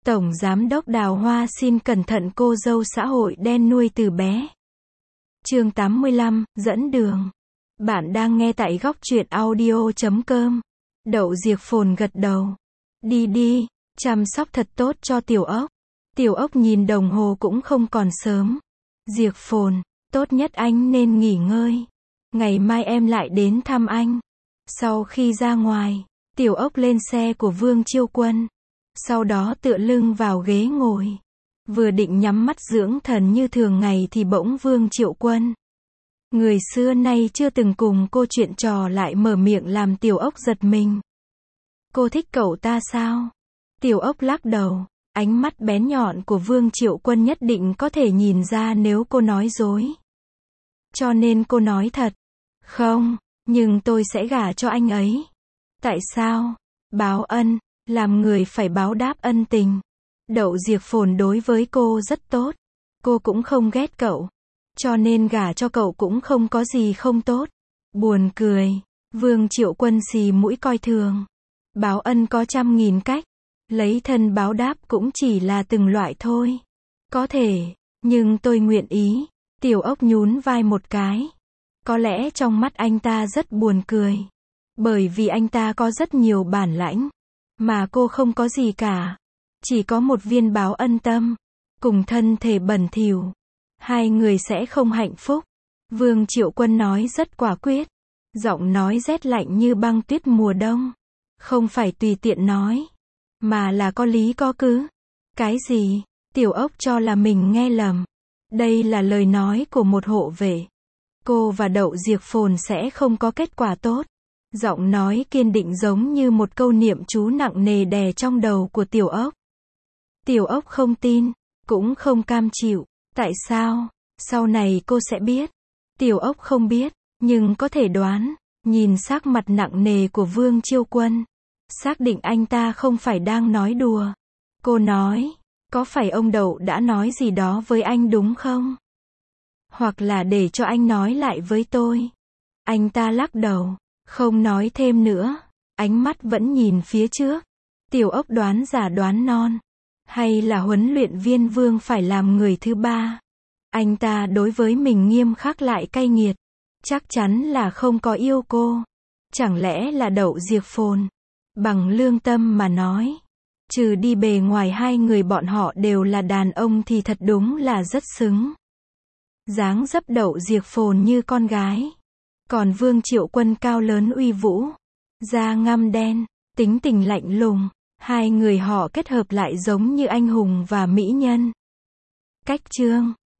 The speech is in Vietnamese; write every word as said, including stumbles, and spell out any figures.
Tổng Giám đốc Đào Hoa xin cẩn thận cô dâu xã hội đen nuôi từ bé. Chương tám mươi lăm, dẫn đường. Bạn đang nghe tại góc truyện audio chấm com. Đậu Diệc Phồn gật đầu. Đi đi, chăm sóc thật tốt cho Tiểu Ốc. Tiểu Ốc nhìn đồng hồ cũng không còn sớm. Diệc Phồn, tốt nhất anh nên nghỉ ngơi. Ngày mai em lại đến thăm anh. Sau khi ra ngoài, Tiểu Ốc lên xe của Vương Chiêu Quân. Sau đó tựa lưng vào ghế ngồi. Vừa định nhắm mắt dưỡng thần như thường ngày thì bỗng Vương Triệu Quân, người xưa nay chưa từng cùng cô chuyện trò, lại mở miệng làm Tiểu Ốc giật mình. Cô thích cậu ta sao? Tiểu Ốc lắc đầu. Ánh mắt bén nhọn của Vương Triệu Quân nhất định có thể nhìn ra nếu cô nói dối. Cho nên cô nói thật. Không, nhưng tôi sẽ gả cho anh ấy. Tại sao? Báo ân, làm người phải báo đáp ân tình. Đậu Diệc Phồn đối với cô rất tốt. Cô cũng không ghét cậu. Cho nên gả cho cậu cũng không có gì không tốt. Buồn cười. Vương Triệu Quân xì mũi coi thường. Báo ân có trăm nghìn cách. Lấy thân báo đáp cũng chỉ là từng loại thôi. Có thể, nhưng tôi nguyện ý. Tiểu Ốc nhún vai một cái. Có lẽ trong mắt anh ta rất buồn cười. Bởi vì anh ta có rất nhiều bản lãnh. Mà cô không có gì cả. Chỉ có một viên báo ân tâm. Cùng thân thể bẩn thỉu. Hai người sẽ không hạnh phúc. Vương Triệu Quân nói rất quả quyết. Giọng nói rét lạnh như băng tuyết mùa đông. Không phải tùy tiện nói. Mà là có lý có cứ. Cái gì? Tiểu Ốc cho là mình nghe lầm. Đây là lời nói của một hộ vệ. Cô và Đậu Diệc Phồn sẽ không có kết quả tốt. Giọng nói kiên định giống như một câu niệm chú nặng nề đè trong đầu của Tiểu Ốc. Tiểu Ốc không tin, cũng không cam chịu. Tại sao? Sau này cô sẽ biết. Tiểu Ốc không biết, nhưng có thể đoán. Nhìn sắc mặt nặng nề của Vương Chiêu Quân, xác định anh ta không phải đang nói đùa. Cô nói, có phải ông Đậu đã nói gì đó với anh đúng không? Hoặc là để cho anh nói lại với tôi. Anh ta lắc đầu, không nói thêm nữa. Ánh mắt vẫn nhìn phía trước. Tiểu Ốc đoán giả đoán non. Hay là huấn luyện viên Vương phải làm người thứ ba? Anh ta đối với mình nghiêm khắc lại cay nghiệt. Chắc chắn là không có yêu cô. Chẳng lẽ là Đậu Diệc Phồn? Bằng lương tâm mà nói, trừ đi bề ngoài hai người bọn họ đều là đàn ông thì thật đúng là rất xứng. Dáng dấp Đậu Diệc Phồn như con gái. Còn Vương Triệu Quân cao lớn uy vũ. Da ngăm đen, tính tình lạnh lùng. Hai người họ kết hợp lại giống như anh hùng và mỹ nhân. Cách chương